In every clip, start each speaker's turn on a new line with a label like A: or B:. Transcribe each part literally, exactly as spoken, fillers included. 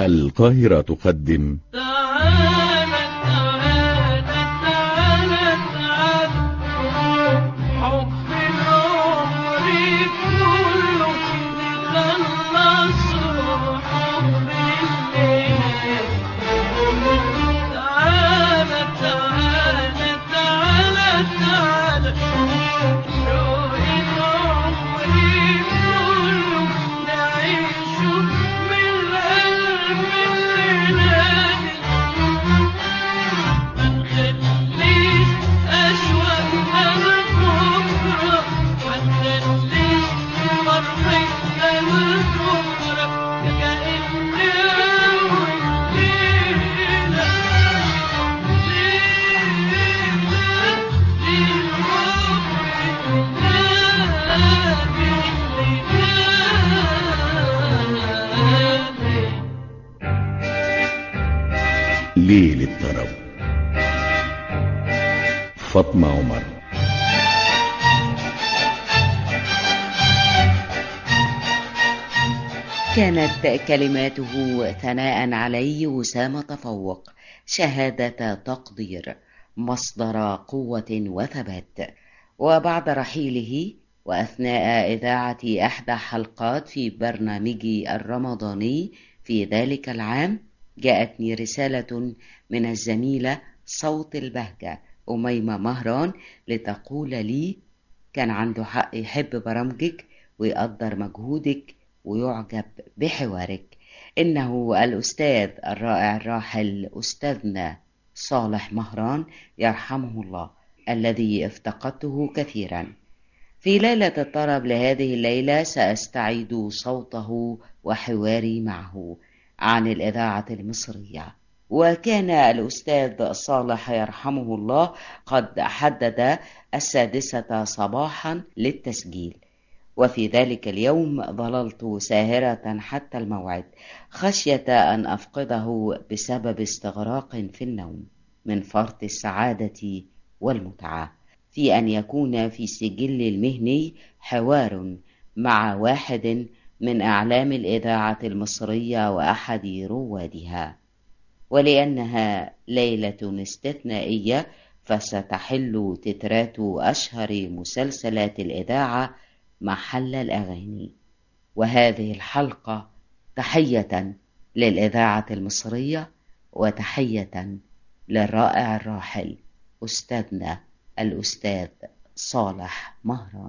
A: القاهرة تقدم
B: تعالى تعالى تعالى تعالى حب العمر كله نخلصه حب الليل. تعالى تعالى تعالى تعالى شوق العمر كله نعيشه من قلب الليالي. منخليش أشواقنا لبكرة، منخليش فرحتنا لبكرة، كأن أول ليلة
A: ليل الطرب. فاطمة عمر.
C: كانت كلماته ثناء علي وسام تفوق، شهادة تقدير، مصدر قوة وثبات. وبعد رحيله وأثناء إذاعة إحدى حلقات في برنامجي الرمضاني في ذلك العام، جاءتني رسالة من الزميلة صوت البهجة أميمة مهران لتقول لي كان عنده حق يحب برامجك ويقدر مجهودك ويعجب بحوارك. إنه الأستاذ الرائع الراحل أستاذنا صالح مهران يرحمه الله، الذي افتقدته كثيرا. في ليلة الطرب لهذه الليلة سأستعيد صوته وحواري معه عن الإذاعة المصرية. وكان الأستاذ صالح يرحمه الله قد حدد السادسة صباحا للتسجيل، وفي ذلك اليوم ظللت ساهرة حتى الموعد خشية أن أفقده بسبب استغراق في النوم من فرط السعادة والمتعة في أن يكون في سجل المهني حوار مع واحد من أعلام الإذاعة المصرية وأحد روادها. ولأنها ليلة استثنائية فستحل تترات أشهر مسلسلات الإذاعة محل الأغاني. وهذه الحلقة تحية للإذاعة المصرية وتحية للرائع الراحل أستاذنا الأستاذ صالح مهران.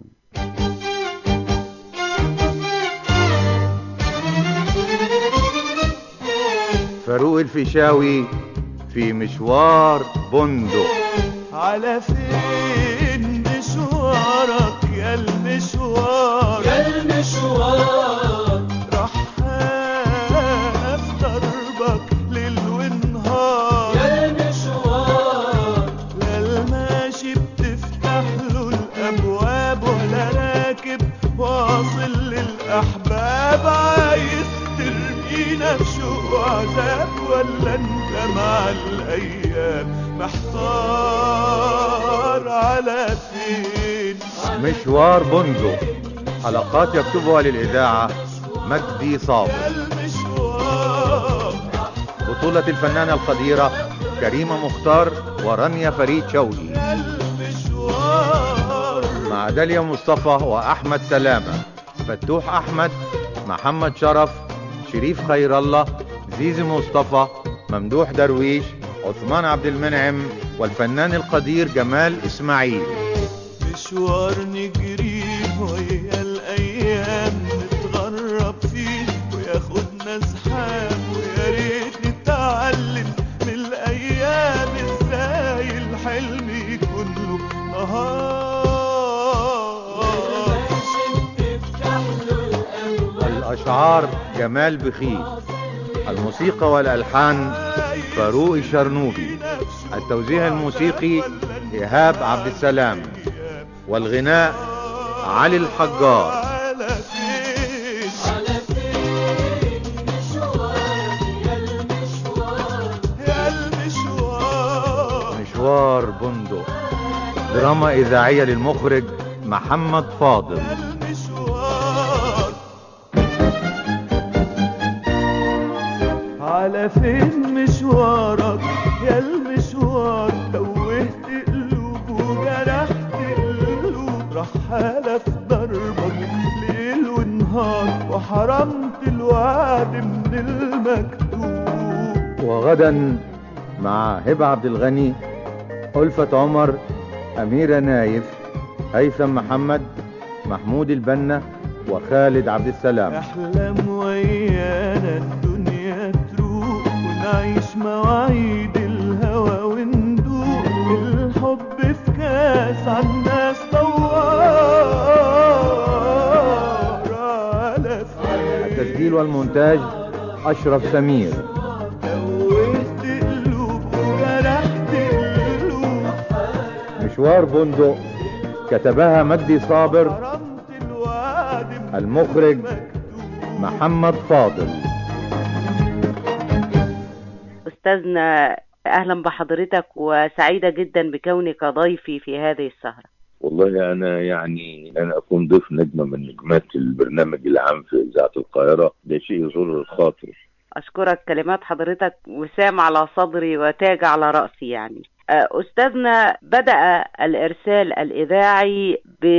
D: فاروق الفيشاوي في مشوار بندق.
E: على فين مشوارك يا المشوار
B: يا المشوار،
E: راح في دربك ليل ونهار
B: يا المشوار،
E: لا الماشي بتفتح له الابواب ولا راكب واصل للاحباب عايز ترمينا في شوق عذاب ولا انت مع الايام محتار على فين.
D: مشوار بندق، حلقات يكتبها للإذاعة مجدي صابر.
E: المشوار
D: بطولة الفنانة القديرة كريمة مختار ورانيا فريد شوقي،
E: المشوار
D: مع داليا مصطفى وأحمد سلامة، فتوح أحمد، محمد شرف، شريف خير الله، زيزي مصطفى، ممدوح درويش، عثمان عبد المنعم، والفنان القدير جمال إسماعيل.
E: مشوار نجري ويا الايام نتغرب فيه وياخدنا زحام ويا ريت نتعلم من الايام ازاي الحلم يكون له نهار.
D: الأشعار جمال بخيت، الموسيقى والألحان فاروق الشرنوبي، التوزيع الموسيقي إيهاب عبد السلام، والغناء علي الحجار.
E: على فين
B: على فين مشوارك يا المشوار،
E: يا المشوار
D: مشوار بندق، دراما إذاعية للمخرج محمد فاضل.
E: المشوار على فين مشوارك يا المشوار؟ توهت قلوب وجرحت قلوب، رحالة في ضربك ليل ونهار، وحرمت الوعد من المكتوب.
D: وغدا مع هبة عبد الغني، ألفة عمر، أميرة نايف، هيثم محمد، محمود البنا، وخالد عبد السلام.
E: احلم ويانا الدنيا تروق، ونعيش مواعيد الهوى وندوق الحب في كاس عالناس طوار على فين.
D: التسجيل والمونتاج أشرف سمير.
E: توهت قلوب وجرحت قلوب،
D: مشوار بندق كتبها مجدي صابر.
E: حرمت الوعد من
D: المخرج محمد فاضل.
C: أستاذنا أهلا بحضرتك، وسعيدة جدا بكونك ضيفي في هذه السهرة.
F: والله أنا يعني أنا أكون ضيف نجمة من نجمات البرنامج العام في إذاعة القاهرة، ده شيء يزور الخاطر.
C: أشكرك، كلمات حضرتك وسام على صدري وتاج على رأسي. يعني أستاذنا، بدأ الإرسال الإذاعي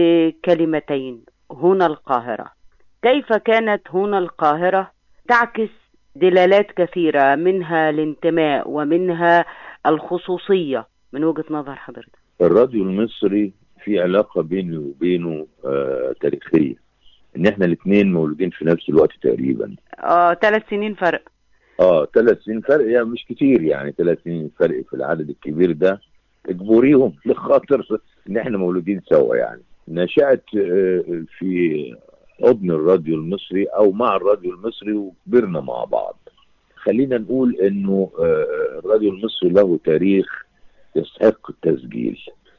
C: بكلمتين: هنا القاهرة. كيف كانت هنا القاهرة تعكس دلالات كثيرة، منها الانتماء ومنها الخصوصية من وجهة نظر حضرتك؟
F: الراديو المصري في علاقة بيني وبينه آه تاريخية، ان احنا الاثنين مولودين في نفس الوقت تقريبا.
C: اه ثلاث سنين فرق.
F: اه ثلاث سنين فرق، يعني مش كتير، يعني ثلاث سنين فرق في العدد الكبير ده اجبريهم لخاطر ان احنا مولودين سوا. يعني نشأت آه في حضن الراديو المصري او مع الراديو المصري وكبرنا مع بعض. خلينا نقول انه آه الراديو المصري له تاريخ يستحق التسجيل،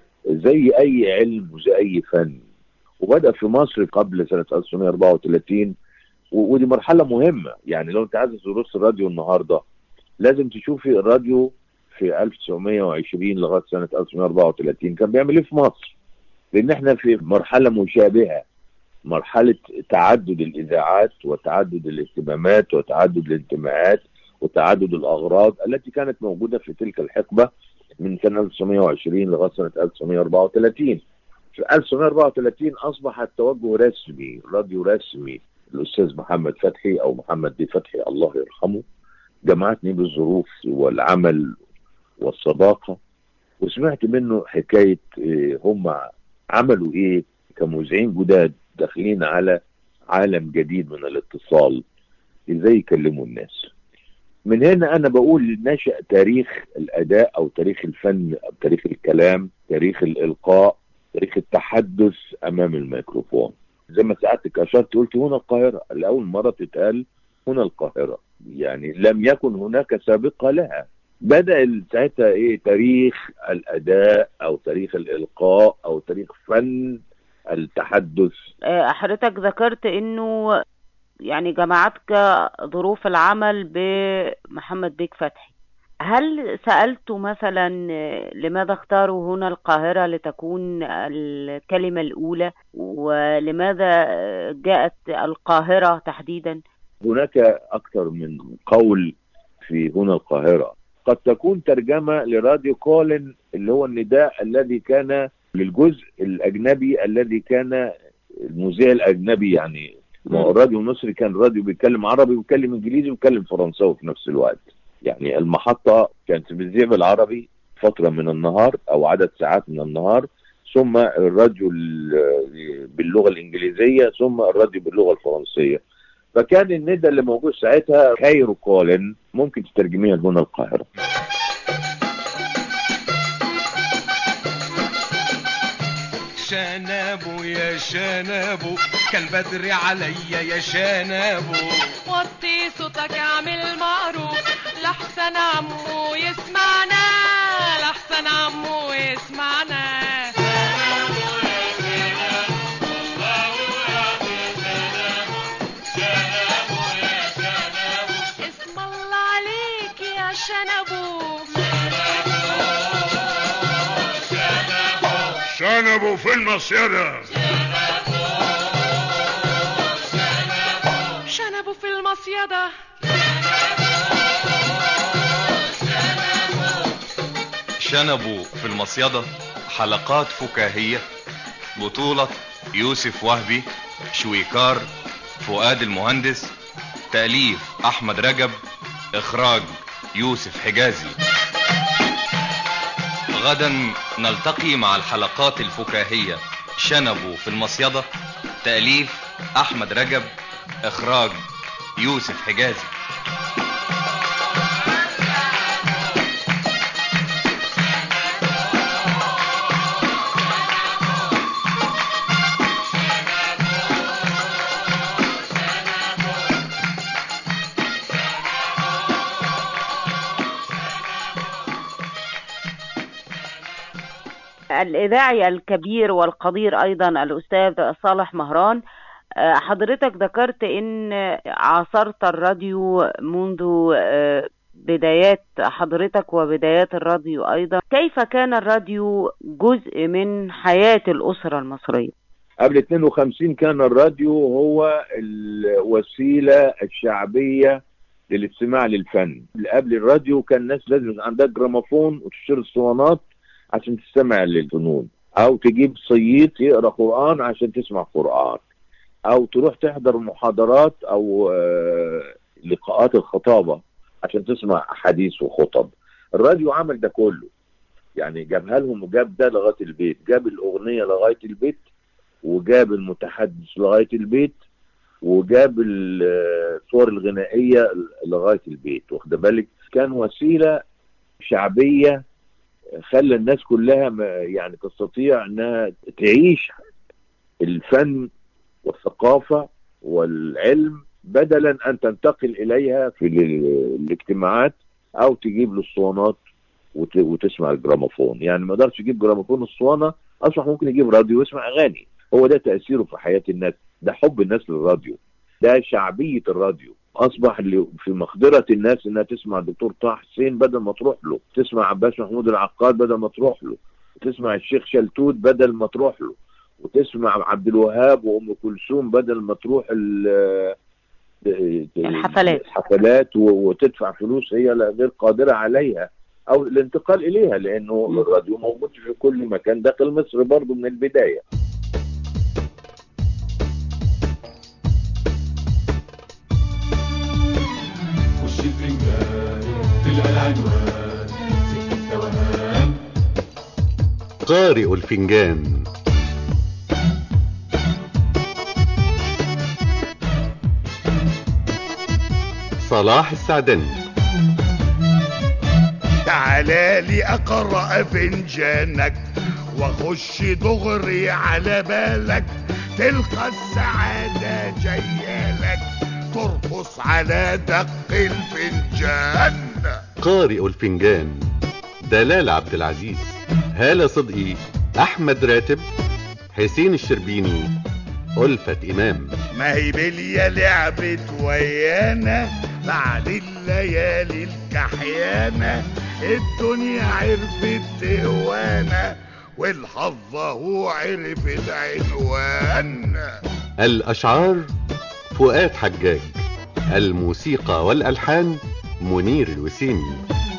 F: زي اي علم وزي اي فن، وبدأ في مصر قبل سنة ألف وتسعمائة وأربعة وثلاثين، ودي مرحلة مهمة. يعني لو انت عايز تدرس الراديو النهاردة لازم تشوفي الراديو في ألف وتسعمائة وعشرين لغاية سنة ألف وتسعمائة وأربعة وثلاثين كان بيعمل ايه في مصر، لان احنا في مرحلة مشابهة، مرحلة تعدد الإذاعات وتعدد الاهتمامات وتعدد الانتماءات وتعدد الأغراض التي كانت موجودة في تلك الحقبة من سنة ألف وتسعمائة وعشرين لغاية سنة ألف وتسعمائة وأربعة وثلاثين. في ألف وتسعمائة وأربعة وثلاثين أصبح التوجه رسمي، راديو رسمي. الأستاذ محمد فتحي أو محمد دي فتحي الله يرحمه جمعتني بالظروف والعمل والصداقة، وسمعت منه حكاية هم عملوا إيه كمذيعين جداد داخلين على عالم جديد من الاتصال، إزاي يكلموا الناس. من هنا أنا بقول نشأ تاريخ الأداء أو تاريخ الفن أو تاريخ الكلام، تاريخ الإلقاء، تاريخ التحدث أمام الميكروفون. زي ما ساعتك أشرت قلت هنا القاهرة، لأول مرة تتقال هنا القاهرة، يعني لم يكن هناك سابقة لها. بدأ ساعتها إيه تاريخ الأداء أو تاريخ الإلقاء أو تاريخ فن التحدث.
C: حضرتك ذكرت إنه يعني جمعتك ظروف العمل بمحمد بيك فتحي. هل سألته مثلا لماذا اختاروا هنا القاهرة لتكون الكلمة الأولى، ولماذا جاءت القاهرة تحديدا؟
F: هناك أكثر من قول في هنا القاهرة. قد تكون ترجمة لراديو كولين اللي هو النداء الذي كان للجزء الأجنبي الذي كان المذيع الأجنبي. يعني الراديو المصري كان راديو بيتكلم عربي وبيتكلم إنجليزي وبيتكلم فرنساوي في نفس الوقت. يعني المحطة كانت بتذيع بالعربي فترة من النهار أو عدد ساعات من النهار، ثم الراديو باللغة الإنجليزية، ثم الراديو باللغة الفرنسية. فكان الندى اللي موجود ساعتها خير كولن، ممكن تترجميها هنا القاهرة.
E: شنابو يا شنابو كان بدري عليا يا شنابو،
B: وطي صوتك اعمل معروف لحسن عمو يسمعنا، لحسن عمو يسمعنا. اسم الله عليك يا شنبو،
G: شنبو في المصيدة،
B: شنبو في المصيدة.
H: شنبوا في المصيدة حلقات فكاهية. بطولة يوسف وهبي، شويكار، فؤاد المهندس، تأليف أحمد رجب، إخراج يوسف حجازي. غدا نلتقي مع الحلقات الفكاهية شنبوا في المصيدة، تأليف أحمد رجب، إخراج يوسف حجازي.
C: الإذاعي الكبير والقدير أيضا الأستاذ صالح مهران، حضرتك ذكرت إن عاصرت الراديو منذ بدايات حضرتك وبدايات الراديو أيضا. كيف كان الراديو جزء من حياة الأسرة المصرية؟
F: قبل اثنين وخمسين كان الراديو هو الوسيلة الشعبية للاستماع للفن. قبل الراديو كان الناس لازم عندها جراموفون وتشتري اسطوانات عشان تستمع للفنون، او تجيب صييط يقرأ قرآن عشان تسمع قرآن، او تروح تحضر محاضرات او لقاءات الخطابة عشان تسمع حديث وخطب. الراديو عمل ده كله، يعني جابها لهم وجاب ده لغاية البيت، جاب الأغنية لغاية البيت، وجاب المتحدث لغاية البيت، وجاب الصور الغنائية لغاية البيت. واخد بالك؟ كان وسيلة شعبية خلى الناس كلها يعني تستطيع انها تعيش الفن والثقافة والعلم بدلا ان تنتقل اليها في الاجتماعات او تجيب الاسطوانات وتسمع الجراموفون. يعني ما قدرش يجيب جراموفون الاسطوانة، اصبح ممكن يجيب راديو ويسمع اغاني. هو ده تأثيره في حياة الناس، ده حب الناس للراديو، ده شعبية الراديو. اصبح اللي في مقدرة الناس انها تسمع الدكتور طه حسين بدل ما تروح له، تسمع عباس محمود العقاد بدل ما تروح له، تسمع الشيخ شلتوت بدل ما تروح له، وتسمع عبد الوهاب وام كلثوم بدل ما تروح
C: الحفلات
F: الحفلات وتدفع فلوس هي غير قادرة عليها او الانتقال اليها، لانه م. الراديو موجود في كل مكان داخل مصر برضو من البداية.
A: قارئ الفنجان. صلاح السعدني.
G: تعالى لي اقرأ فنجانك واخش دغري على بالك، تلقى السعادة جايالك ترقص على دق الفنجان.
A: قارئ الفنجان: دلال عبد العزيز، هالة صدقي، احمد راتب، حسين الشربيني، ألفة امام.
G: ما هي بليا لعبت ويانا بعد الليالي الكحيانة، الدنيا عرفت تهوانا والحظ هو عرف العنوان.
A: الاشعار: فؤاد حجاج، الموسيقى والالحان: منير الوسيمي.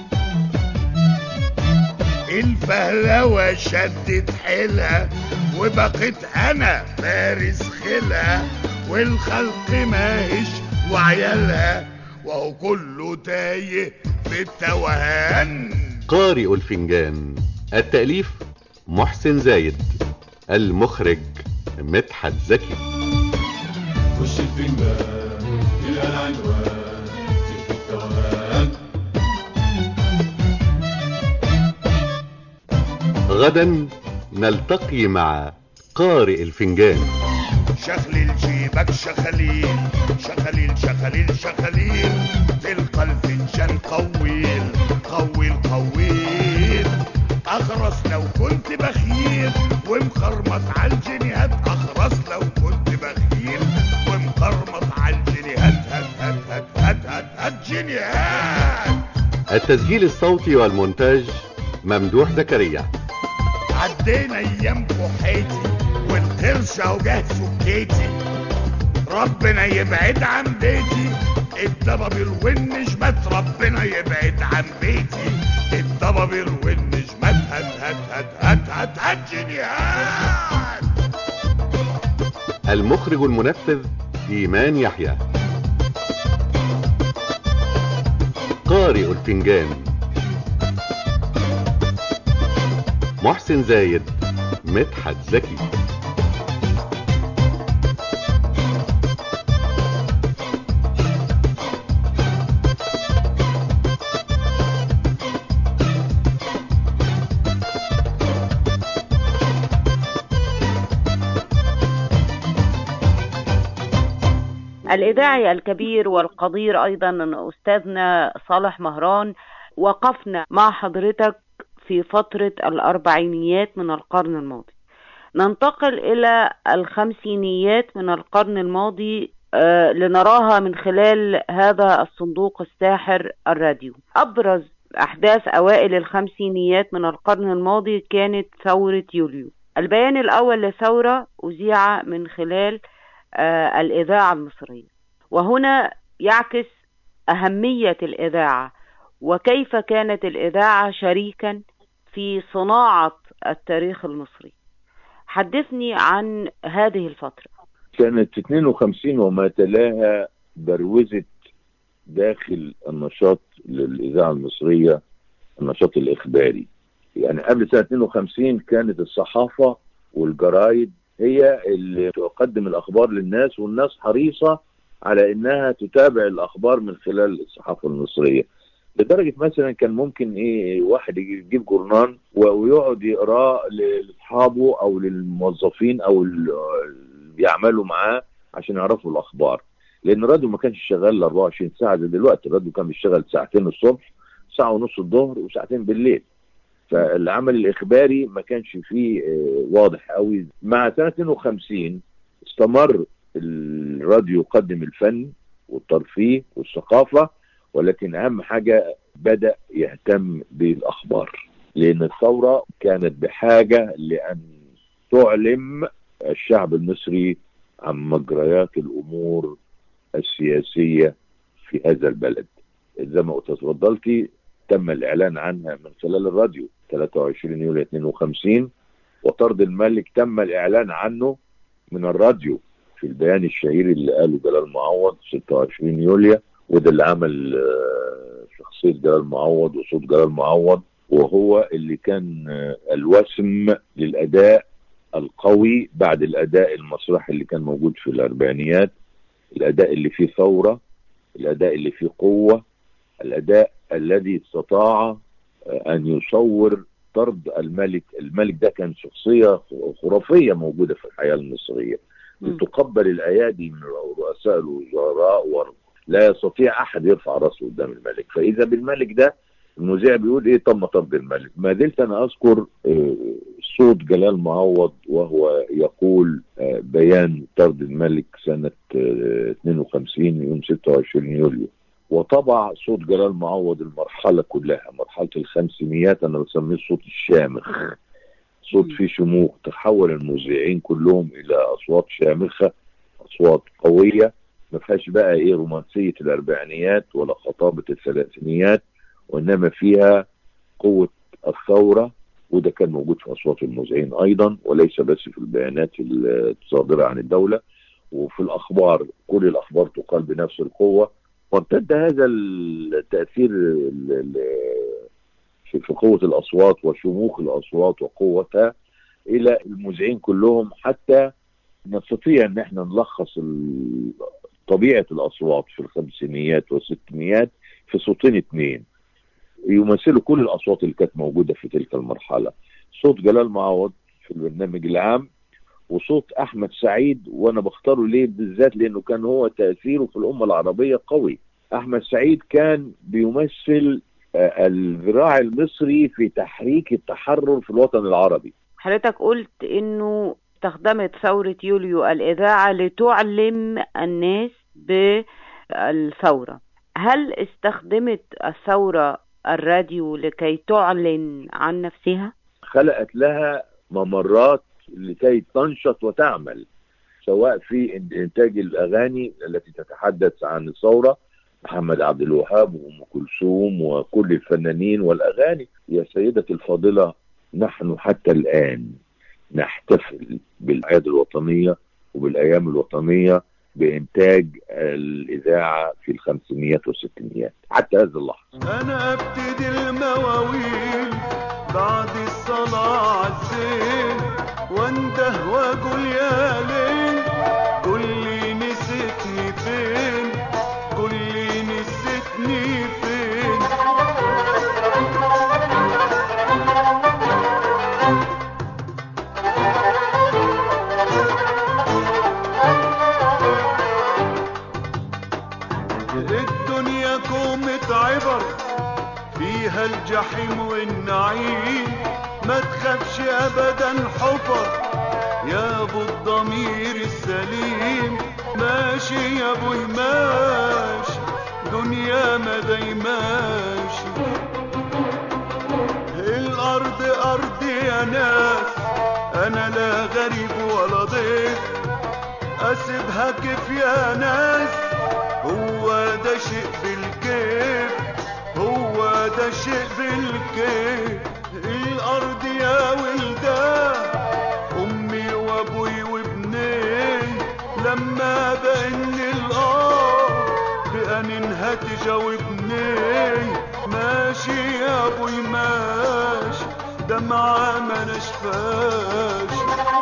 G: الفهلوة شدت حيلها وبقيت انا فارس خيلها، والخلق ماهش وعيالها وهو كله تايه في التوهان.
A: قارئ الفنجان. التأليف: محسن زايد، المخرج مدحت زكي.
I: خش الفنجان تلقى العنوان في التوهان.
A: غدا نلتقي مع قارئ الفنجان.
G: شخليل جيبك شخليل شخليل شخليل شخليل، تلقى الفنجان طويل طويل طويل. اخرس لو كنت بخيل ومقرمط على الجنيهات، اخرس لو كنت بخيل ومقرمط على الجنيهات. هات هات هات هات هات هات جنيهات.
A: التسجيل الصوتي والمونتاج: ممدوح زكريا.
G: عدينا ايام كحيتي والقرش اهو جه سكيتي، ربنا يبعد عن بيتي الضبابير والنجمات، ربنا يبعد عن بيتي الضبابير طبابير والنجمات هات هات هات هات هات هات جنيهات.
A: المخرج المنفذ إيمان يحيى. قارئ الفنجان محسن زايد، مدحت زكي.
C: الإذاعي الكبير والقدير أيضا أستاذنا صالح مهران، وقفنا مع حضرتك في فترة الأربعينيات من القرن الماضي. ننتقل إلى الخمسينيات من القرن الماضي آه لنراها من خلال هذا الصندوق الساحر الراديو. أبرز أحداث أوائل الخمسينيات من القرن الماضي كانت ثورة يوليو. البيان الأول للثورة أذيع من خلال آه الإذاعة المصرية، وهنا يعكس أهمية الإذاعة وكيف كانت الإذاعة شريكا في صناعة التاريخ المصري. حدثني عن هذه الفترة.
F: كانت اثنين وخمسين وما تلاها بروزت داخل النشاط للإذاعة المصرية النشاط الإخباري. يعني قبل سنة اثنين وخمسين كانت الصحافة والجرايد هي اللي تقدم الأخبار للناس، والناس حريصة على إنها تتابع الأخبار من خلال الصحافة المصرية، لدرجة مثلا كان ممكن إيه واحد يجيب جورنان ويقعد يقراه لأصحابه أو للموظفين أو اللي بيعملوا معاه عشان يعرفوا الأخبار، لأن الراديو ما كانش شغال أربعة وعشرين ساعة زي دلوقتي. الراديو كان بيشتغل ساعتين الصبح، ساعة ونص الظهر، وساعتين بالليل. فالعمل الإخباري ما كانش فيه واضح قوي. مع سنة اثنين وخمسين استمر الراديو يقدم الفن والترفيه والثقافة، ولكن أهم حاجة بدأ يهتم بالأخبار، لأن الثورة كانت بحاجة لأن تعلم الشعب المصري عن مجريات الأمور السياسية في هذا البلد. زي ما تفضلتي تم الإعلان عنها من خلال الراديو ثلاثة وعشرين يوليو اثنين وخمسين، وطرد الملك تم الإعلان عنه من الراديو في البيان الشهير اللي قاله جلال معوض ستة وعشرين يوليو، وده اللي عمل شخصية جلال معوض وصوت جلال معوض، وهو اللي كان الوسم للأداء القوي بعد الأداء المسرحي اللي كان موجود في الأربعينيات، الأداء اللي فيه ثورة، الأداء اللي فيه قوة، الأداء الذي استطاع أن يصور طرد الملك. الملك ده كان شخصية خرافية موجودة في الحياة المصرية، تقبل الأيادي من رؤساء الوزراء ولا يستطيع أحد يرفع رأسه قدام الملك. فإذا بالملك ده المذيع بيقول إيه تم طرد الملك. ما زلت أنا أذكر صوت جلال معوض وهو يقول بيان طرد الملك سنة اثنين وخمسين يوم ستة وعشرين يوليو، وطبع صوت جلال معوض المرحلة كلها، مرحلة الخمسينيات أنا بسميه صوت الشامخ، صوت فيه شموخ. تحول المذيعين كلهم إلى أصوات شامخة، أصوات قوية ما فيهاش بقى إيه رومانسية الأربعينيات ولا خطابة الثلاثينيات، وإنما فيها قوة الثورة. وده كان موجود في أصوات المذيعين أيضا، وليس بس في البيانات الصادرة عن الدولة، وفي الأخبار كل الأخبار تقال بنفس القوة. وامتد هذا التأثير في قوة الأصوات وشموخ الأصوات وقوتها إلى المذيعين كلهم، حتى نستطيع أن احنا نلخص طبيعة الأصوات في الخمسينيات والستينيات في صوتين اثنين يمثلوا كل الأصوات اللي كانت موجودة في تلك المرحلة. صوت جلال معوض في البرنامج العام، وصوت أحمد سعيد، وأنا بختاره ليه بالذات لأنه كان هو تأثيره في الأمة العربية قوي. أحمد سعيد كان بيمثل الذراع المصري في تحريك التحرر في الوطن العربي.
C: حضرتك قلت إنه استخدمت ثورة يوليو الإذاعة لتعلم الناس بالثورة. هل استخدمت الثورة الراديو لكي تعلن عن نفسها؟
F: خلقت لها ممرات لكي تنشط وتعمل، سواء في إنتاج الأغاني التي تتحدث عن الثورة محمد عبد الوهاب وأم كلثوم وكل الفنانين والأغاني. يا سيدتي الفاضلة، نحن حتى الآن نحتفل بالأعياد الوطنية وبالأيام الوطنية بإنتاج الإذاعة في الخمسينيات والستينيات حتى هذه اللحظة.
I: أنا أبتدي المواويل بعد الصلاة عالزين، وانده وأقول يا ليل قول لي نسيتني فين، قول لي نسيتني فين. الدنيا كومة عبر فيها الجحيم والنعيم، ما تخافش ابدا حفر يا ابو الضمير السليم. ماشي يا ابوي ماشي، دنيا ما دايماشي. الارض ارضي يا ناس، انا لا غريب ولا ضيف، اسيبها كيف يا ناس، هو ده شيء بالكيف، هو ده شيء بالكيف. الارض يا ولدان امي وابوي وابني، لما بان الارض بأنينها تجاوبني. ماشي يا ابوي ماشي، دمعة ما نشفاش.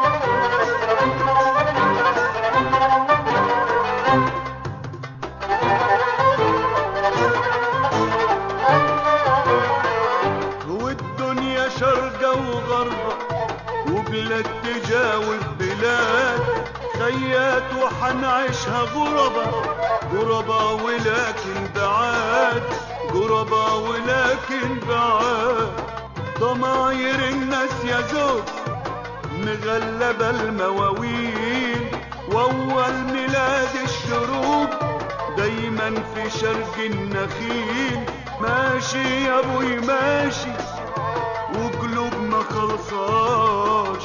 I: والدنيا شرقة وغربة وبلاد تجاوب بلاد، خيات وحنعيشها غربة غربة ولكن بعاد، غربة ولكن بعاد. ضماير الناس يا زوج مغلبة المواويل، واول ميلاد الشروق دايما في شرق النخيل. ماشي يا ابوي ماشي، وقلوبنا خلصاش.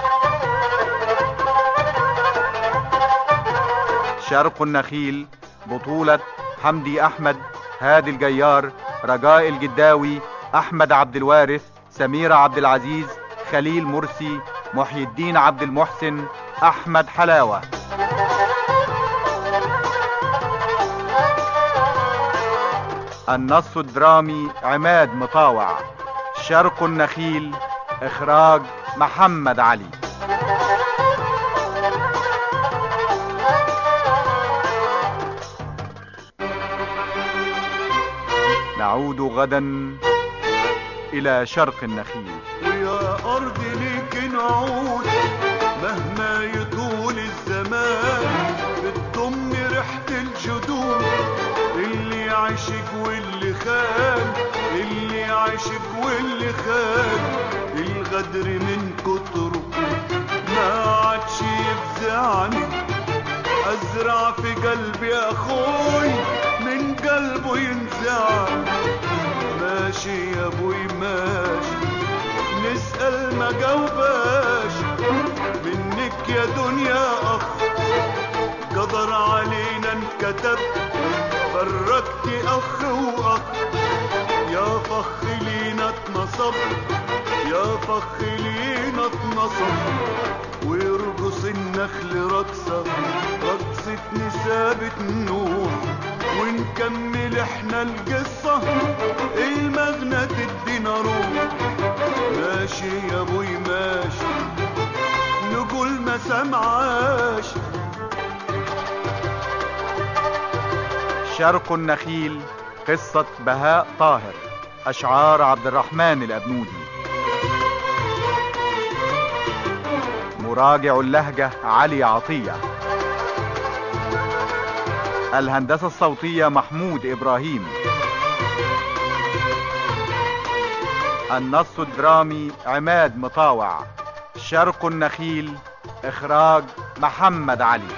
D: شرق النخيل، بطولة حمدي أحمد، هادي الجيار، رجاء الجداوي، أحمد عبد الوارث، سميرة عبد العزيز، خليل مرسي، محي الدين عبد المحسن، أحمد حلاوة. النص الدرامي عماد مطاوع. شرق النخيل، إخراج محمد علي. نعود غدا إلى شرق النخيل.
I: ويا أرض ليك نعود مهما يطول الزمان، بتضم ريحة الجدود اللي عاشق واللي خان، اللي عاشق واللي خان. الغدر من كتره ما عادش يفزعني، أزرع في قلبي أخوي من قلبه ينزعني. ماشي يا ابوي ماشي، نسأل ما جاوباش، منك يا دنيا أخ قدر علينا انكتب، فرقتي أخ وأخ. يا فخ لينا اتنصب، يا فخ لينا اتنصب. ويرقص النخل رقصة رقصة نسابة نوح، ونكمل احنا القصة المغنى تدينا روح. ماشي يا ابوي ماشي، نقول ما سمعاش.
D: شرق النخيل، قصة بهاء طاهر، أشعار عبد الرحمن الأبنودي. مراجع اللهجة علي عطية. الهندسة الصوتية محمود إبراهيم. النص الدرامي عماد مطاوع. شرق النخيل، إخراج محمد علي.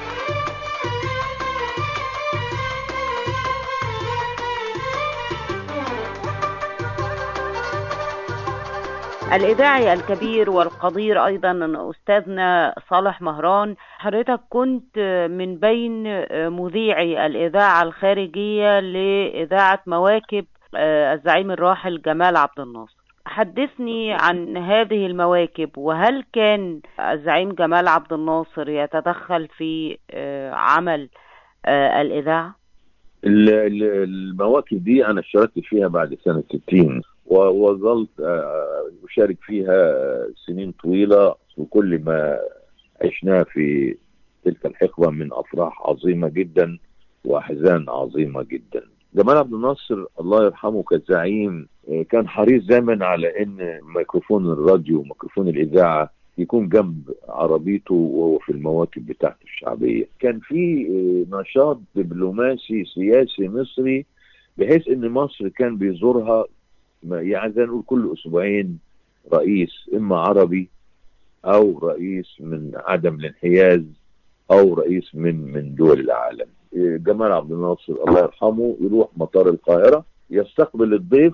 C: الإذاعي الكبير والقدير أيضا أستاذنا صالح مهران، حضرتك كنت من بين مذيعي الإذاعة الخارجية لإذاعة مواكب الزعيم الراحل جمال عبد الناصر. حدثني عن هذه المواكب، وهل كان الزعيم جمال عبد الناصر يتدخل في عمل الإذاعة؟
F: المواكب دي أنا اشتركت فيها بعد سنة ستين، وظلت أشارك فيها سنين طويلة، وكل ما عشنا في تلك الحقبة من أفراح عظيمة جدا وأحزان عظيمة جدا. جمال عبد الناصر الله يرحمه كزعيم كان حريص دايما على ان ميكروفون الراديو وميكروفون الاذاعه يكون جنب عربيته وهو في المواكب بتاعته الشعبيه. كان في نشاط دبلوماسي سياسي مصري، بحيث ان مصر كان بيزورها يعني زي نقول كل اسبوعين رئيس اما عربي او رئيس من عدم الانحياز او رئيس من من دول العالم. جمال عبد الناصر الله يرحمه يروح مطار القاهرة يستقبل الضيف،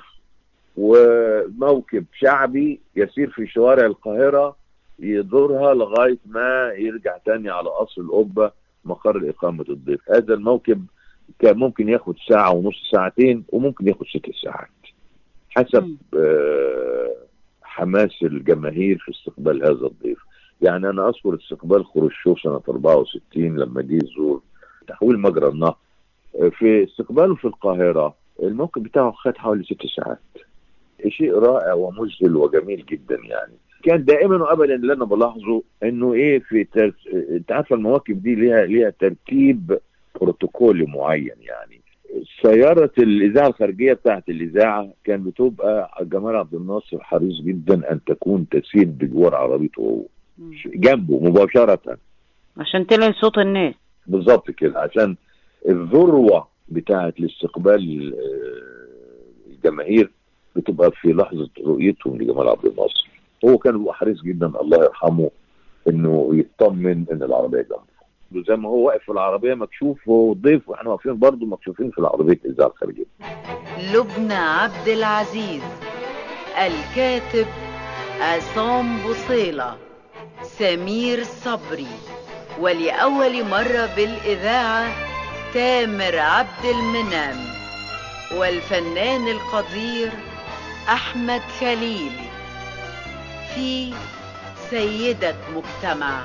F: وموكب شعبي يسير في شوارع القاهرة يدورها لغاية ما يرجع تاني على قصر القبة مقر إقامة الضيف. هذا الموكب كان ممكن ياخد ساعة ونص ساعتين، وممكن ياخد ست ساعات حسب آه حماس الجماهير في استقبال هذا الضيف. يعني أنا أذكر استقبال خروشوف سنة أربعة وستين لما جه يزور تحويل مجرى النهر، في استقباله في القاهرة الموقف بتاعه خد حوالي ست ساعات. شيء رائع ومذهل وجميل جدا. يعني كان دائما وابدا اللي انا بلاحظه انه ايه في تر... انت عارفه المواكب دي ليها ليها ترتيب بروتوكولي معين. يعني سيارة الإذاعة الخارجية بتاعت الإذاعة كان بتبقى جمال عبد الناصر حريص جدا أن تكون تسير بجوار عربيته هو جنبه مباشرة
C: عشان تلاقي صوت الناس
F: بالظبط كده، عشان الذروة بتاعت الاستقبال الجماهير بتبقى في لحظة رؤيتهم لجمال عبد الناصر. هو كان بيبقى حريص جدا الله يرحمه انه يطمن ان العربية جنبه، زي ما هو واقف في العربية مكشوف هو ضيف، واحنا واقفين برضه مكشوفين في العربية الإذاعة الخارجية.
J: لبنى عبد العزيز، الكاتب عصام بوصيلة، سمير صبري، ولأول مرة بالإذاعة تامر عبد المنعم، والفنان القدير أحمد خليل في سيدة مجتمع.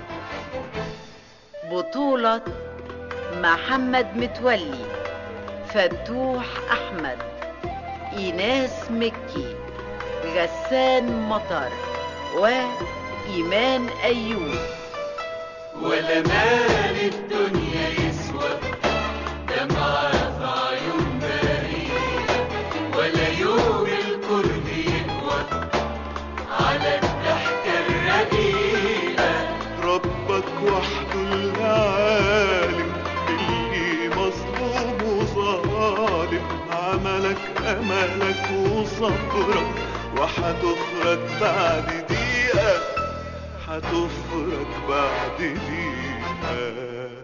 J: بطولة محمد متولي، فتوح أحمد، إيناس مكي، غسان مطر، وإيمان أيوب.
I: ولا مال الدنيا يسوى دمعة في عيون بريئة، ولا يوم الكرد يقوى على الضحكة الرقيقة. ربك وحده العالم اللي مظلوم وظالم، عملك أملك وصبرك، وحتخرج بعد دقيقة، هتفرج بعد دقيقة.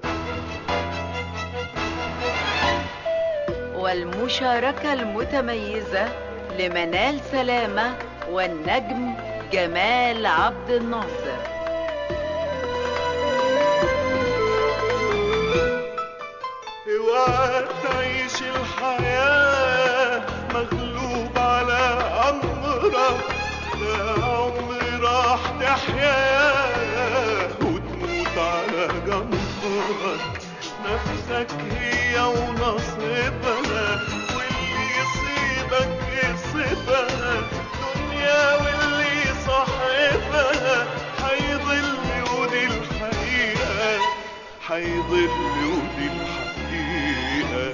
J: والمشاركة المتميزة لمنال سلامة والنجم جمال عبد الناصر.
I: اوعى تعيش الحياة مغلوب على أمرك، لا عمر راح تحيا وتموت على جنبك. نفسك هي ونصيبها، واللي يصيبك يصيبها. دنيا واللي صاحبها حيضل ودي الحقيقة، حيضل ودي الحقيقة.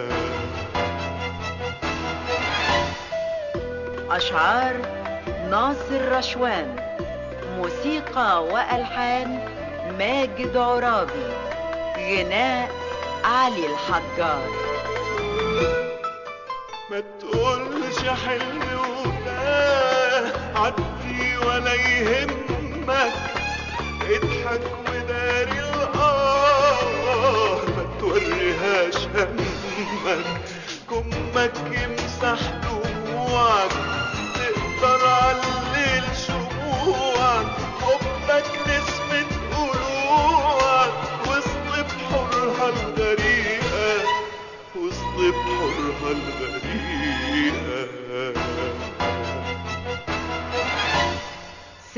J: أشعار ناصر رشوان، موسيقى وألحان ماجد عرابي، غناء علي الحجار.
I: ما تقولش حلم وده عدي ولا يهمك، اضحك وداري الآه ما توريهاش همك. كمك يمسح دموعك، تقدر على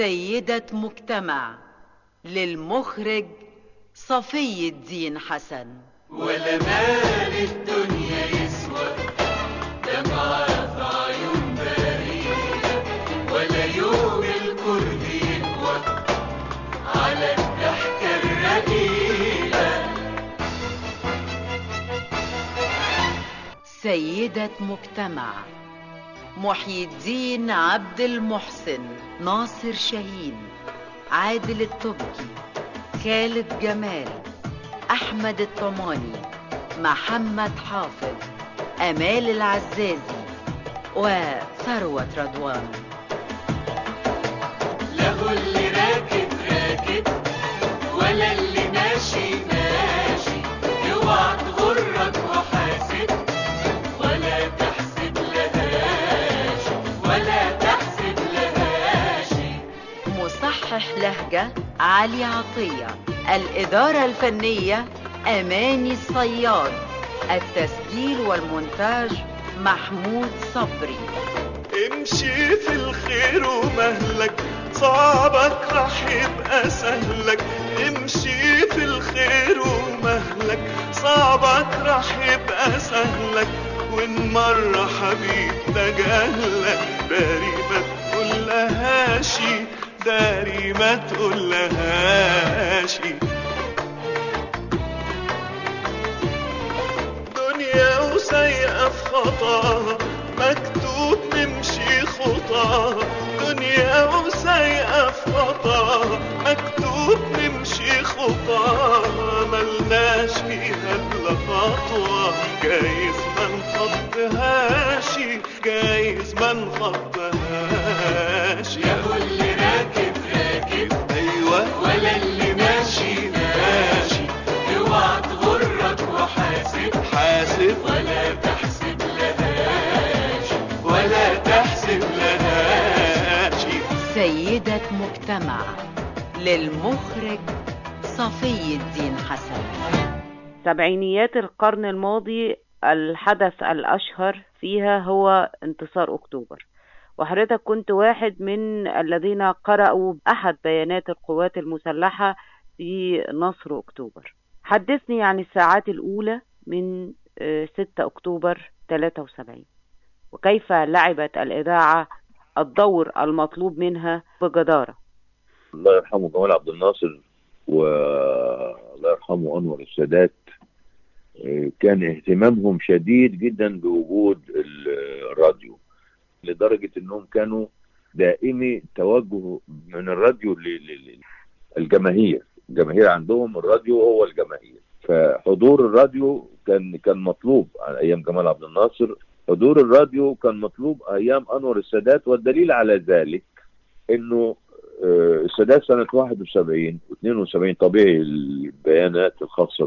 J: سيدة مجتمع للمخرج صفي الدين حسن.
I: ولا مال الدنيا يسوى دمعة في عيون بريئة، ولا يوم الكرد يقوى على الضحكة الرقيقة.
J: سيدة مجتمع محي الدين عبد المحسن، ناصر شاهين، عادل التبكي، خالد جمال، أحمد الطماني، محمد حافظ، أمال العزازي، وثروة رضوان.
I: له اللي راكب راكب ولا اللي ماشي ماشي، اوعى تغرك وحاسب ولا تحسب لهاش ولا تحسب لهاش.
J: مصحح لهجة علي عطية، الإدارة الفنية أماني الصياد، التسجيل والمونتاج محمود صبري.
I: امشي في الخير ومهلك، صعبك راح يبقى سهلك. امشي في الخير ومهلك، صعبك راح يبقى سهلك. وان مرة حبيب تجاهلك، داري ما تقول لهاشي، داري ما تقول لهاشي. دنيا وسيئة في خطاها، مكتوب نمشي خطاها. دنيا وسيئة في خطاها، مكتوب نمشي خطاها. ملناش فيها إلا خطوة، جايز ما نخطهاش، جايز ما نخطهاش. يا اللي راكب راكب أيوة، ولا اللي ماشي ماشي، اوعى تغرك وحاسب حاسب ولا تحسب لهاش ولا تحسب لهاش.
J: سيدة مجتمع للمخرج صفي الدين حسن.
C: سبعينيات القرن الماضي الحدث الأشهر فيها هو انتصار أكتوبر، وحضرتك كنت واحد من الذين قرأوا أحد بيانات القوات المسلحة في نصر أكتوبر. حدثني عن الساعات الأولى من ستة أكتوبر ثلاثة وسبعين، وكيف لعبت الإذاعة الدور المطلوب منها بجدارة.
F: الله يرحمه جمال عبد الناصر والله يرحمه أنور السادات، كان اهتمامهم شديد جدا بوجود الراديو، لدرجة انهم كانوا دائمي توجه من الراديو للجماهير. الجماهير عندهم الراديو هو الجماهير، فحضور الراديو كان كان مطلوب على ايام جمال عبد الناصر. حضور الراديو كان مطلوب ايام انور السادات، والدليل على ذلك انه السادات سنة واحد وسبعين واثنين وسبعين طبيعي البيانات الخاصة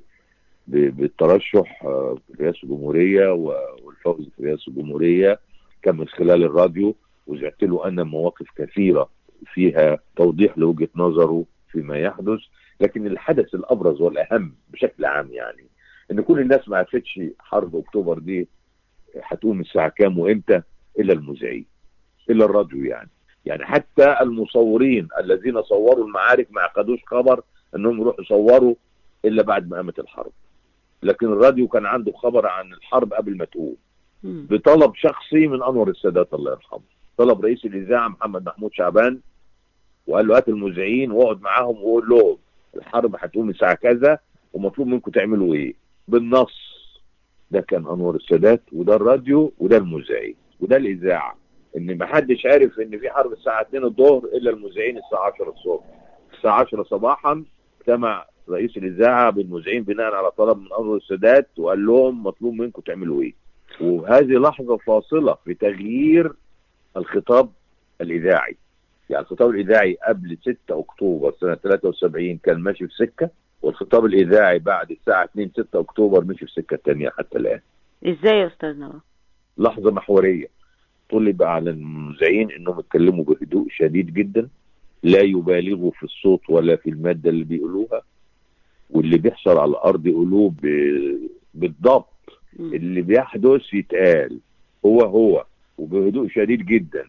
F: بالترشح في رئاسة الجمهورية والفوز في رئاسة الجمهورية كان من خلال الراديو، وزعت له أنا مواقف كثيرة فيها توضيح لوجهة نظره فيما يحدث. لكن الحدث الأبرز والأهم بشكل عام يعني إن كل الناس ما عرفتش حرب أكتوبر دي هتقوم الساعة كام وإمتى إلا المذيعين، إلا الراديو يعني. يعني حتى المصورين الذين صوروا المعارك ما عقدوش خبر إنهم يروحوا يصوروا إلا بعد ما قامت الحرب. لكن الراديو كان عنده خبر عن الحرب قبل ما تقوم، بطلب شخصي من أنور السادات الله يرحمه. طلب رئيس الإذاعة محمد محمود شعبان وقال له هات المذيعين واقعد معاهم وقول لهم الحرب هتقوم الساعة كذا ومطلوب منكم تعملوا ايه بالنص. ده كان أنور السادات، وده الراديو، وده المذيعين، وده الإذاعة. ان ما حدش عارف ان في حرب الساعة اتنين الظهر الا المذيعين الساعة عشرة الصبح. الساعة عشرة صباحا اجتمع رئيس الإذاعة بالمذيعين بناء على طلب من أنور السادات وقال لهم مطلوب منكم تعملوا ايه. وهذه لحظة فاصلة في تغيير الخطاب الإذاعي. يعني الخطاب الإذاعي قبل ستة أكتوبر سنة ثلاثة وسبعين كان ماشي في سكة، والخطاب الإذاعي بعد الساعة اتنين ستة أكتوبر ماشي في سكة تانية حتى الآن.
C: إزاي يا أستاذنا؟
F: لحظة محورية. طلب على المذيعين إنهم يتكلموا بهدوء شديد جدا، لا يبالغوا في الصوت ولا في المادة اللي بيقولوها، واللي بيحصل على الأرض يقولوه بالضبط. اللي بيحدث يتقال هو هو وبهدوء شديد جدا.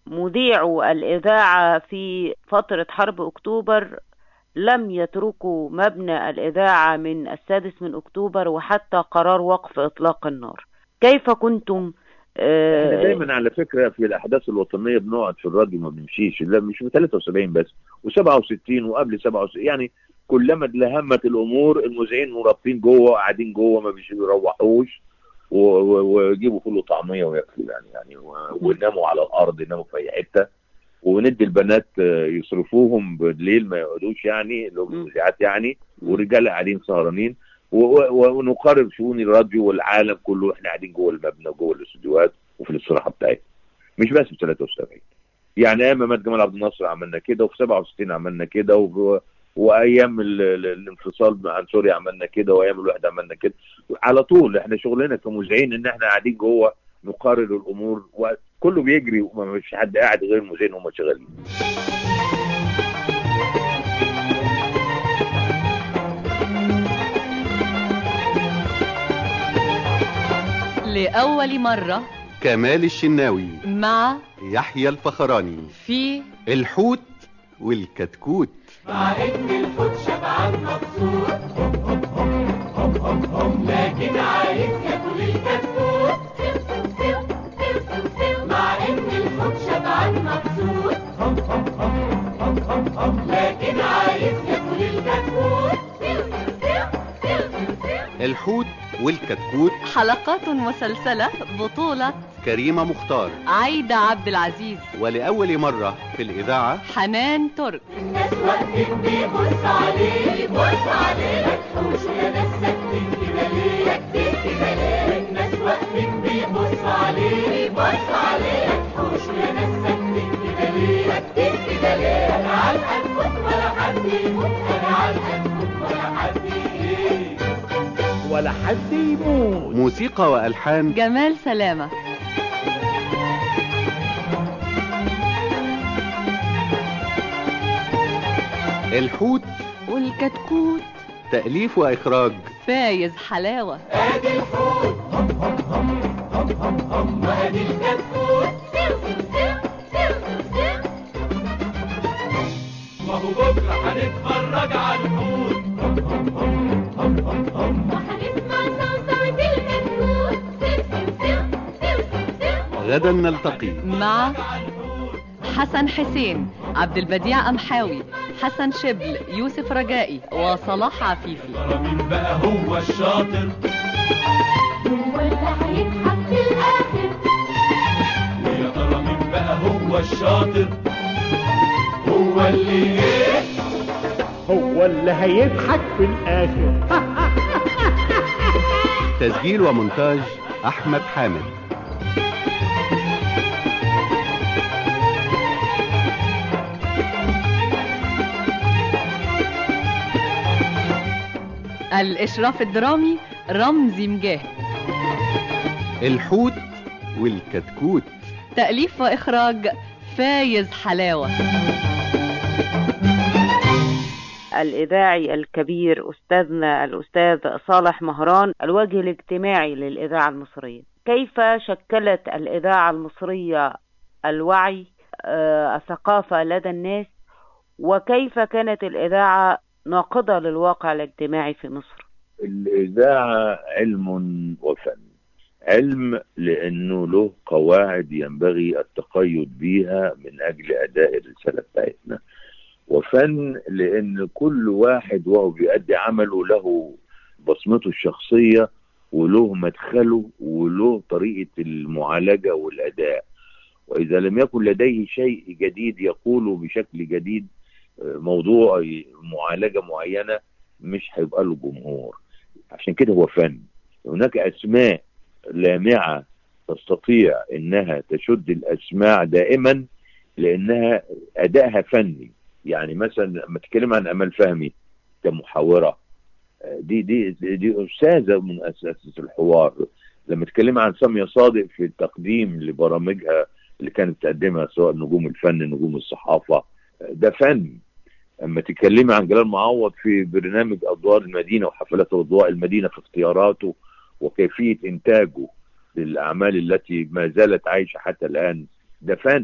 C: مذيعو الإذاعة في فترة حرب أكتوبر لم يتركوا مبنى الإذاعة من السادس من أكتوبر وحتى قرار وقف إطلاق النار. كيف كنتم؟
F: آه احنا دايما على فكرة في الأحداث الوطنية بنقعد في الراديو ما بنمشيش، لا مش في ثلاثة وسبعين بس وسبعة وستين وقبل سبعة وستين، يعني كلما لهمت الأمور المذيعين مرابطين جوه قاعدين جوه ما بيروحوش ويجيبوا كله طعمية وياكلوا يعني يعني ويناموا على الأرض، يناموا في أي حتة، وندي البنات يصرفوهم بالليل ما يقعدوش يعني اللي هم المذيعات يعني، والرجال قاعدين سهرانين، ونقارب شؤون الراديو والعالم كله احنا قاعدين جوه المبنى جوه الاستوديوهات وفي الاستراحه بتاعتنا. مش بس في ثلاثة وسبعين، يعني ايام مات جمال عبد الناصر عملنا كده، وفي سبعة وستين عملنا كده، و... وايام ال... الانفصال عن سوريا عملنا كده، وايام الوحده عملنا كده. على طول احنا شغلنا كمذيعين ان احنا قاعدين جوه نقرر الامور وكله بيجري وما فيش حد قاعد غير المذيعين وهم شغالين.
J: لأول مرة
A: كمال الشناوي
J: مع
A: يحيى الفخراني
J: في
A: الحوت والكتكوت.
I: مع ان الحوت شبعان مبسوط لكن عايز ياكل الكتكوت. مع ان الحوت شبعان مبسوط لكن عايز ياكل الكتكوت.
A: الحوت والكتكوت
J: حلقات مسلسلة بطولة
A: كريمة مختار،
J: عايدة عبد العزيز،
A: ولأول مرة في الإذاعة
J: حنان ترك.
I: الناس واقفين بيبص عليه بيبص عليه ما تحوشوا يا ناس ساكتين كده ليه ساكتين كده ليه. الناس واقفين بيبص عليه بيبص عليه ما تحوشوا يا ناس ساكتين كده ليه ساكتين كده ليه. انا علقة نموت ولا حد يموت، انا علقة نموت ولا حد ايه ولا حد يموت.
A: موسيقى وألحان
J: جمال سلامة.
A: الحوت
J: والكتكوت
A: تأليف وإخراج
J: فايز حلاوة.
I: ادي الحوت هم هم هم هم هم هم وادي الكتكوت ما هو بكره هنتفرج على الحوت هم هم هم هم هم هم وهنسمع صوصوة الكتكوت.
A: غدا نلتقي
J: مع حسن حسين، عبد البديع أمحاوي، حسن شبل، يوسف رجائي، وصلاح عفيفي.
I: مين بقى هو الشاطر؟ هو اللي هيضحك في الآخر. ويا ترى مين بقى هو الشاطر؟ هو اللي ايه؟
K: هو اللي هيضحك في الآخر.
A: تسجيل ومونتاج أحمد حامد.
J: الإشراف الدرامي رمزي مجاهد.
A: الحوت والكتكوت
J: تأليف وإخراج فايز حلاوة.
C: الإذاعي الكبير أستاذنا الأستاذ صالح مهران، الوجه الاجتماعي للإذاعة المصرية. كيف شكلت الإذاعة المصرية الوعي آه، الثقافة لدى الناس، وكيف كانت الإذاعة ناقضة للواقع الاجتماعي في مصر؟
F: الإذاعة علم وفن. علم لأنه له قواعد ينبغي التقيد بها من أجل أداء الرسالة بتاعتنا، وفن لأن كل واحد وهو بيؤدي عمله له بصمته الشخصية وله مدخله وله طريقة المعالجة والأداء، وإذا لم يكن لديه شيء جديد يقوله بشكل جديد، موضوع معالجة معينة، مش هيبقى له جمهور. عشان كده هو فن. هناك أسماء لامعة تستطيع إنها تشد الأسماع دائما لأنها أدائها فني. يعني مثلا لما تتكلم عن أمل فهمي كمحاورة، دي دي دي أستاذة من أساس الحوار. لما تتكلم عن سامية صادق في التقديم لبرامجها اللي كانت تقدمها سواء نجوم الفن نجوم الصحافة، ده فن. اما تتكلمي عن جلال معوض في برنامج أضواء المدينة وحفلات أضواء المدينة في اختياراته وكيفية إنتاجه للأعمال التي ما زالت عايشة حتى الآن، ده فن.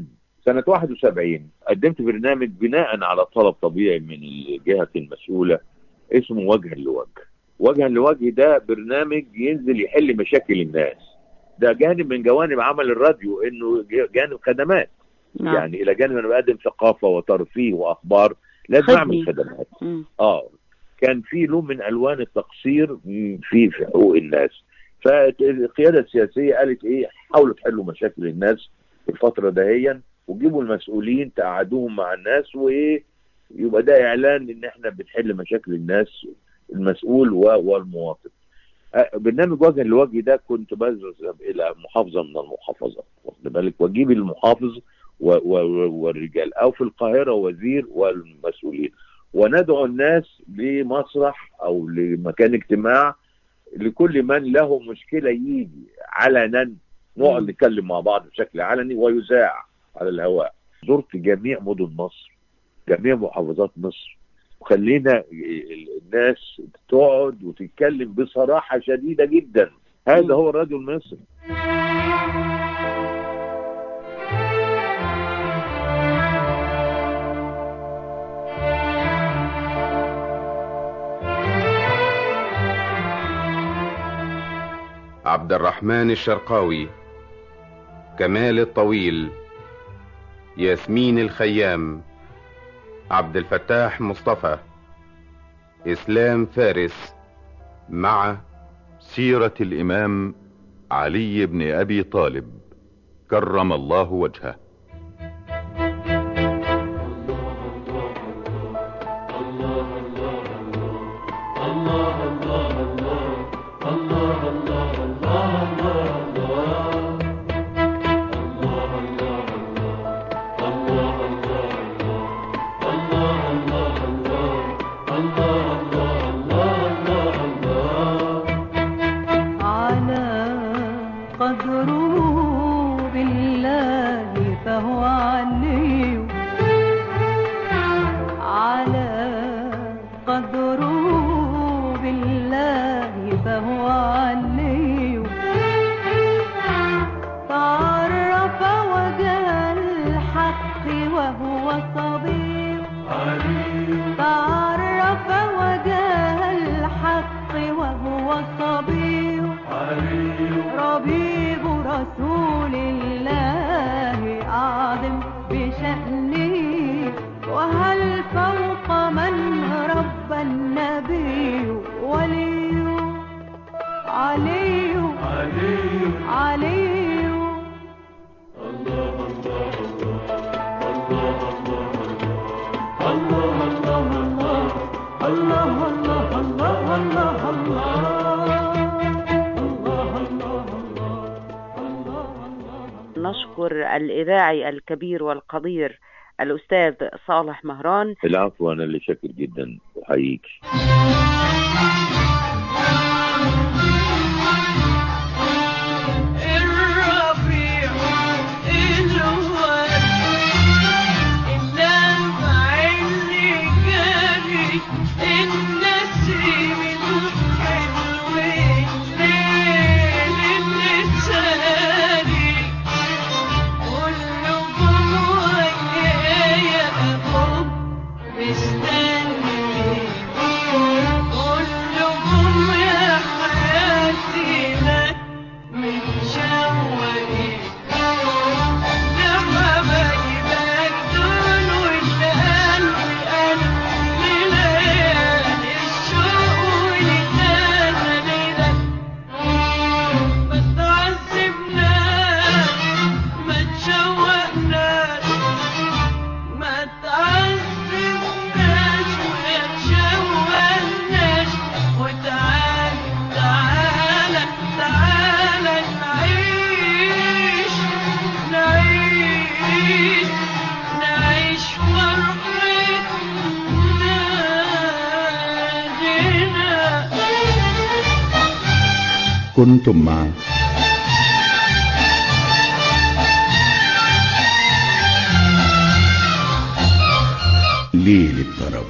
F: سنة واحد وسبعين قدمت برنامج بناء على طلب طبيعي من الجهة المسؤولة اسمه وجها لوجه. وجها لوجه ده برنامج ينزل يحل مشاكل الناس. ده جانب من جوانب عمل الراديو، انه جانب خدمات. نعم. يعني الى جانب انا بقدم ثقافة وترفيه واخبار لازم اعمل خدمات. م. اه كان في لون من الوان التقصير في في حقوق الناس. فالقيادة السياسية قالت ايه، حاولوا تحلوا مشاكل الناس في الفترة دهيا وجيبوا المسؤولين تقعدوهم مع الناس، وايه يبقى ده اعلان ان احنا بنحل مشاكل الناس، المسؤول والمواطن. برنامج وجها لوجه ده كنت بذهب الى محافظة من المحافظات، واخد بالك، واجيب المحافظ والرجال، او في القاهرة وزير والمسؤولين، وندعو الناس لمسرح او لمكان اجتماع لكل من له مشكلة يجي علنا، نقعد نتكلم مع بعض بشكل علني ويذاع على الهواء. زرت جميع مدن مصر، جميع محافظات مصر، وخلينا الناس تقعد وتتكلم بصراحة شديدة جدا. هذا هو الراديو المصري.
A: عبد الرحمن الشرقاوي، كمال الطويل، ياسمين الخيام، عبد الفتاح مصطفى، إسلام فارس، مع سيرة الإمام علي بن أبي طالب كرم الله وجهه.
C: نشكر الإذاعي الكبير والقدير الأستاذ صالح مهران.
F: العفو، أنا اللي شاكر جدا وحييك.
A: كنتم مع ليل الطرب،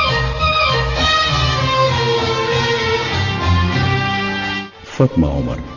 A: فاطمة عمر.